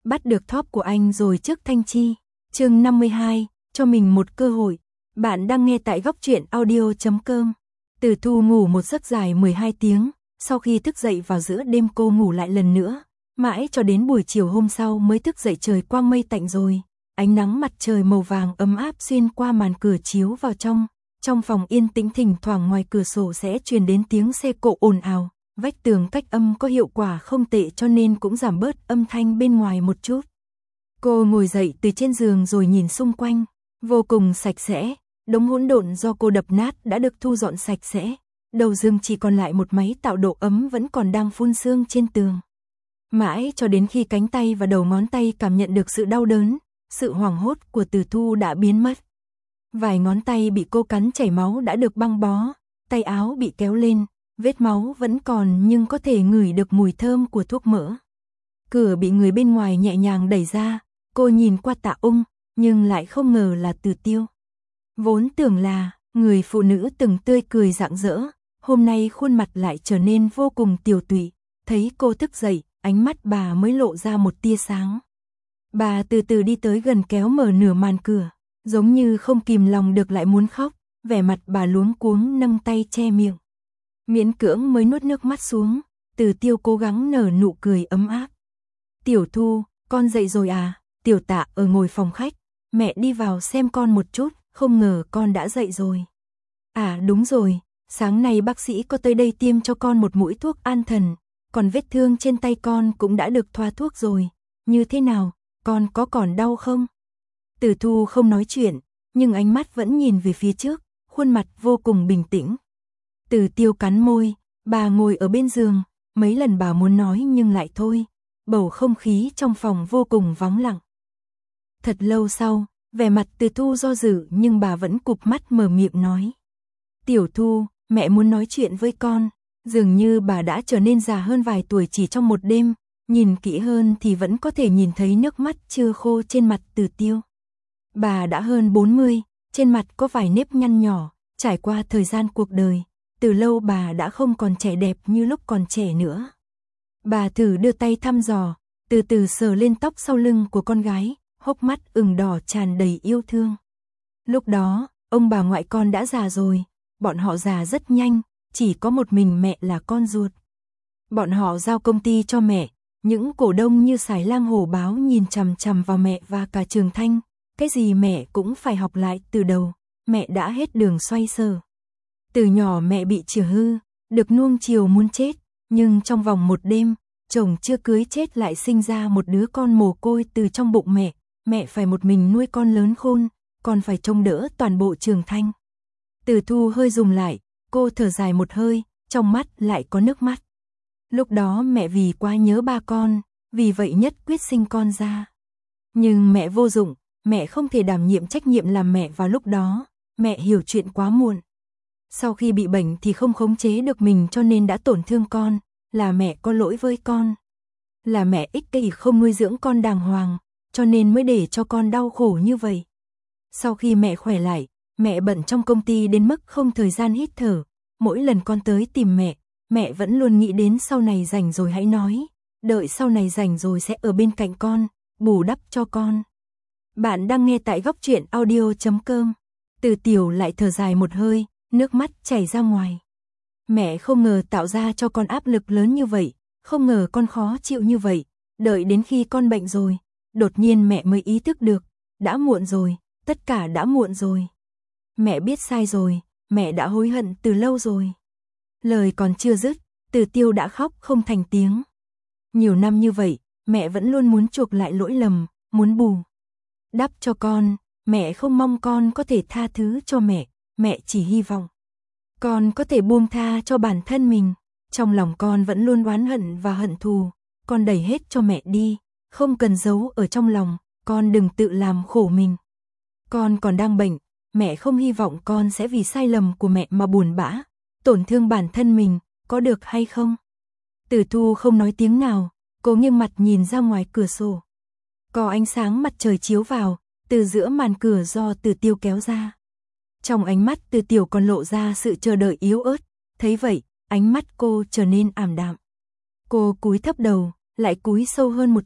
bắt được top của anh rồi trước Thanh Chi. Chương 52, cho mình một cơ hội. Bạn đang nghe tại góc truyện audio.com. Từ Thu ngủ một giấc dài 12 tiếng, sau khi thức dậy vào giữa đêm cô ngủ lại lần nữa, mãi cho đến buổi chiều hôm sau mới thức dậy trời quang mây tạnh rồi. Ánh nắng mặt trời màu vàng ấm áp xuyên qua màn cửa chiếu vào trong phòng yên tĩnh, thỉnh thoảng ngoài cửa sổ sẽ truyền đến tiếng xe cộ ồn ào. Vách tường cách âm có hiệu quả không tệ cho nên cũng giảm bớt âm thanh bên ngoài một chút. Cô ngồi dậy từ trên giường rồi nhìn xung quanh, vô cùng sạch sẽ, đống hỗn độn do cô đập nát đã được thu dọn sạch sẽ. Đầu giường chỉ còn lại một máy tạo độ ấm vẫn còn đang phun sương trên tường. Mãi cho đến khi cánh tay và đầu ngón tay cảm nhận được sự đau đớn, sự hoảng hốt của Từ Thu đã biến mất. Vài ngón tay bị cô cắn chảy máu đã được băng bó, tay áo bị kéo lên, vết máu vẫn còn nhưng có thể ngửi được mùi thơm của thuốc mỡ. Cửa bị người bên ngoài nhẹ nhàng đẩy ra, cô nhìn qua Tạ Ung, nhưng lại không ngờ là Từ Tiêu. Vốn tưởng là người phụ nữ từng tươi cười rạng rỡ, hôm nay khuôn mặt lại trở nên vô cùng tiều tụy. Thấy cô thức dậy, ánh mắt bà mới lộ ra một tia sáng. Bà từ từ đi tới gần kéo mở nửa màn cửa, giống như không kìm lòng được lại muốn khóc, vẻ mặt bà luống cuống nâng tay che miệng. Miễn cưỡng mới nuốt nước mắt xuống, Từ Tiêu cố gắng nở nụ cười ấm áp. Tiểu Thu, con dậy rồi à? Tiểu Tạ ở ngồi phòng khách, mẹ đi vào xem con một chút, không ngờ con đã dậy rồi. À đúng rồi, sáng nay bác sĩ có tới đây tiêm cho con một mũi thuốc an thần, còn vết thương trên tay con cũng đã được thoa thuốc rồi. Như thế nào, con có còn đau không? Từ Thu không nói chuyện, nhưng ánh mắt vẫn nhìn về phía trước, khuôn mặt vô cùng bình tĩnh. Từ Tiêu cắn môi, bà ngồi ở bên giường, mấy lần bà muốn nói nhưng lại thôi. Bầu không khí trong phòng vô cùng vắng lặng. Thật lâu sau, vẻ mặt Từ Thu do dự nhưng bà vẫn cụp mắt mở miệng nói. Tiểu Thu, mẹ muốn nói chuyện với con. Dường như bà đã trở nên già hơn vài tuổi chỉ trong một đêm, nhìn kỹ hơn thì vẫn có thể nhìn thấy nước mắt chưa khô trên mặt Từ Tiêu. Bà đã hơn 40, trên mặt có vài nếp nhăn nhỏ, trải qua thời gian cuộc đời, từ lâu bà đã không còn trẻ đẹp như lúc còn trẻ nữa. Bà thử đưa tay thăm dò, từ từ sờ lên tóc sau lưng của con gái, hốc mắt ửng đỏ tràn đầy yêu thương. Lúc đó, ông bà ngoại con đã già rồi, bọn họ già rất nhanh, chỉ có một mình mẹ là con ruột. Bọn họ giao công ty cho mẹ, những cổ đông như Sải Lang Hổ Báo nhìn chằm chằm vào mẹ và cả Trường Thanh, cái gì mẹ cũng phải học lại từ đầu, mẹ đã hết đường xoay sở. Từ nhỏ mẹ bị chìa hư, được nuông chiều muốn chết, nhưng trong vòng một đêm, chồng chưa cưới chết lại sinh ra một đứa con mồ côi từ trong bụng mẹ phải một mình nuôi con lớn khôn, còn phải trông đỡ toàn bộ Trường Thanh. Từ Thu hơi rùng lại, cô thở dài một hơi, trong mắt lại có nước mắt. Lúc đó mẹ vì quá nhớ ba con, vì vậy nhất quyết sinh con ra. Nhưng mẹ vô dụng, mẹ không thể đảm nhiệm trách nhiệm làm mẹ vào lúc đó, mẹ hiểu chuyện quá muộn. Sau khi bị bệnh thì không khống chế được mình cho nên đã tổn thương con, là mẹ có lỗi với con. Là mẹ ích kỷ không nuôi dưỡng con đàng hoàng, cho nên mới để cho con đau khổ như vậy. Sau khi mẹ khỏe lại, mẹ bận trong công ty đến mức không thời gian hít thở. Mỗi lần con tới tìm mẹ vẫn luôn nghĩ đến sau này rảnh rồi hãy nói, đợi sau này rảnh rồi sẽ ở bên cạnh con, bù đắp cho con. Bạn đang nghe tại góc truyện audio.com. Từ Tiểu lại thở dài một hơi, nước mắt chảy ra ngoài. Mẹ không ngờ tạo ra cho con áp lực lớn như vậy, không ngờ con khó chịu như vậy, đợi đến khi con bệnh rồi, đột nhiên mẹ mới ý thức được, đã muộn rồi, tất cả đã muộn rồi. Mẹ biết sai rồi, mẹ đã hối hận từ lâu rồi. Lời còn chưa dứt, Từ Tiêu đã khóc không thành tiếng. Nhiều năm như vậy, mẹ vẫn luôn muốn chuộc lại lỗi lầm, muốn bù đắp cho con, mẹ không mong con có thể tha thứ cho mẹ chỉ hy vọng con có thể buông tha cho bản thân mình. Trong lòng con vẫn luôn oán hận và hận thù, con đẩy hết cho mẹ đi, không cần giấu ở trong lòng, con đừng tự làm khổ mình. Con còn đang bệnh, mẹ không hy vọng con sẽ vì sai lầm của mẹ mà buồn bã, tổn thương bản thân mình, có được hay không? Từ Thu không nói tiếng nào, cô nghiêng mặt nhìn ra ngoài cửa sổ. Có ánh sáng mặt trời chiếu vào, từ giữa màn cửa do Từ Tiêu kéo ra. Trong ánh mắt Từ Tiểu còn lộ ra sự chờ đợi yếu ớt, thấy vậy, ánh mắt cô trở nên ảm đạm. Cô cúi thấp đầu, lại cúi sâu hơn một chút,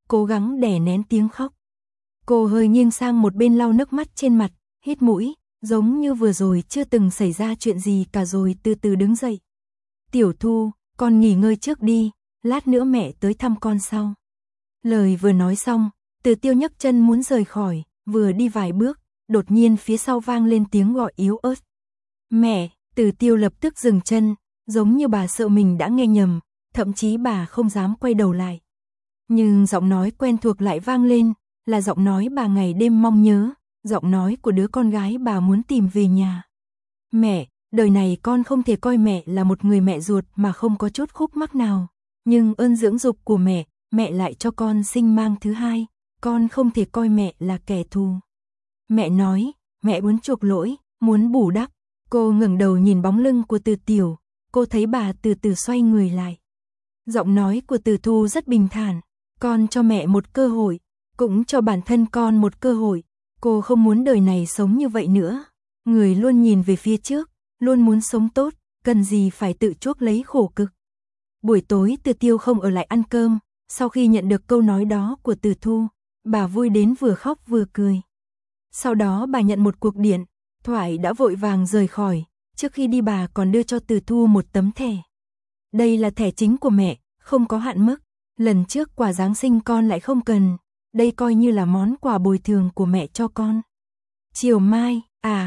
cố gắng đè nén tiếng khóc. Cô hơi nghiêng sang một bên lau nước mắt trên mặt, hít mũi, giống như vừa rồi chưa từng xảy ra chuyện gì cả rồi từ từ đứng dậy. Tiểu Thu, con nghỉ ngơi trước đi, lát nữa mẹ tới thăm con sau. Lời vừa nói xong, Từ Tiêu nhấc chân muốn rời khỏi, vừa đi vài bước, đột nhiên phía sau vang lên tiếng gọi yếu ớt. Mẹ, Từ Tiêu lập tức dừng chân, giống như bà sợ mình đã nghe nhầm, thậm chí bà không dám quay đầu lại. Nhưng giọng nói quen thuộc lại vang lên, là giọng nói bà ngày đêm mong nhớ, giọng nói của đứa con gái bà muốn tìm về nhà. Mẹ, đời này con không thể coi mẹ là một người mẹ ruột mà không có chút khúc mắc nào. Nhưng ơn dưỡng dục của mẹ lại cho con sinh mang thứ hai, con không thể coi mẹ là kẻ thù. Mẹ nói, mẹ muốn chuộc lỗi, muốn bù đắp. Cô ngẩng đầu nhìn bóng lưng của Từ Tiểu, cô thấy bà từ từ xoay người lại. Giọng nói của Từ Thu rất bình thản, con cho mẹ một cơ hội, cũng cho bản thân con một cơ hội. Cô không muốn đời này sống như vậy nữa. Người luôn nhìn về phía trước, luôn muốn sống tốt, cần gì phải tự chuốc lấy khổ cực. Buổi tối Từ Tiêu không ở lại ăn cơm, sau khi nhận được câu nói đó của Từ Thu, bà vui đến vừa khóc vừa cười. Sau đó bà nhận một cuộc điện thoại đã vội vàng rời khỏi, trước khi đi bà còn đưa cho Từ Thu một tấm thẻ. Đây là thẻ chính của mẹ, không có hạn mức, lần trước quà Giáng sinh con lại không cần, đây coi như là món quà bồi thường của mẹ cho con. Chiều mai,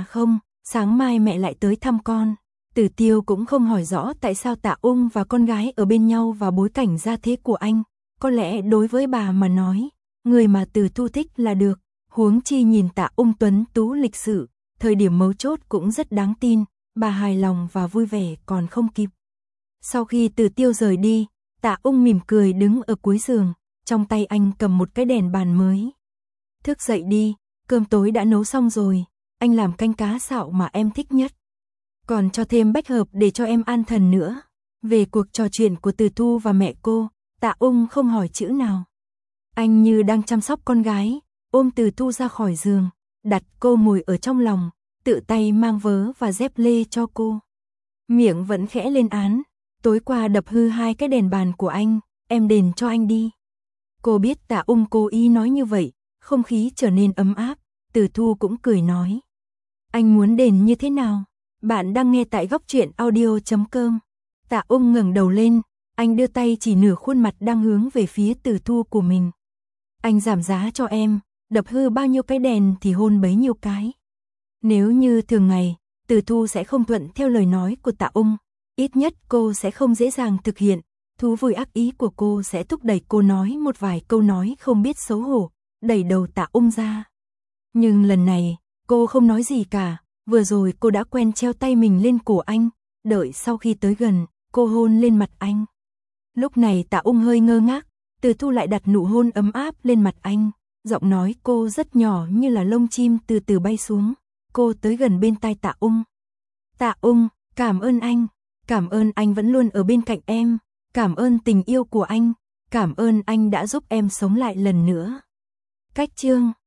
sáng mai mẹ lại tới thăm con. Từ Tiêu cũng không hỏi rõ tại sao Tạ Ung và con gái ở bên nhau và bối cảnh gia thế của anh, có lẽ đối với bà mà nói, người mà Từ Thu thích là được, huống chi nhìn Tạ Ung tuấn tú lịch sự, thời điểm mấu chốt cũng rất đáng tin, bà hài lòng và vui vẻ còn không kịp. Sau khi Từ Tiêu rời đi, Tạ Ung mỉm cười đứng ở cuối giường, trong tay anh cầm một cái đèn bàn mới. Thức dậy đi, cơm tối đã nấu xong rồi, anh làm canh cá xạo mà em thích nhất. Còn cho thêm bách hợp để cho em an thần nữa. Về cuộc trò chuyện của Từ Thu và mẹ cô, Tạ Ung không hỏi chữ nào. Anh như đang chăm sóc con gái, ôm Từ Thu ra khỏi giường, đặt cô ngồi ở trong lòng, tự tay mang vớ và dép lê cho cô. Miệng vẫn khẽ lên án, tối qua đập hư 2 cái đèn bàn của anh, em đền cho anh đi. Cô biết Tạ Ung cố ý nói như vậy, không khí trở nên ấm áp, Từ Thu cũng cười nói. Anh muốn đền như thế nào? Bạn đang nghe tại góc truyện audio.com. Tạ Ung ngẩng đầu lên, anh đưa tay chỉ nửa khuôn mặt đang hướng về phía Từ Thu của mình. Anh giảm giá cho em, đập hư bao nhiêu cái đèn thì hôn bấy nhiêu cái. Nếu như thường ngày, Từ Thu sẽ không thuận theo lời nói của Tạ Ung, ít nhất cô sẽ không dễ dàng thực hiện, thú vui ác ý của cô sẽ thúc đẩy cô nói một vài câu nói không biết xấu hổ, đẩy đầu Tạ Ung ra. Nhưng lần này, cô không nói gì cả, vừa rồi cô đã quen treo tay mình lên cổ anh, đợi sau khi tới gần, cô hôn lên mặt anh. Lúc này Tạ Ung hơi ngơ ngác, Từ Thu lại đặt nụ hôn ấm áp lên mặt anh, giọng nói cô rất nhỏ như là lông chim từ từ bay xuống, cô tới gần bên tai Tạ Ung. Tạ Ung, cảm ơn anh vẫn luôn ở bên cạnh em, cảm ơn tình yêu của anh, cảm ơn anh đã giúp em sống lại lần nữa. Cách chương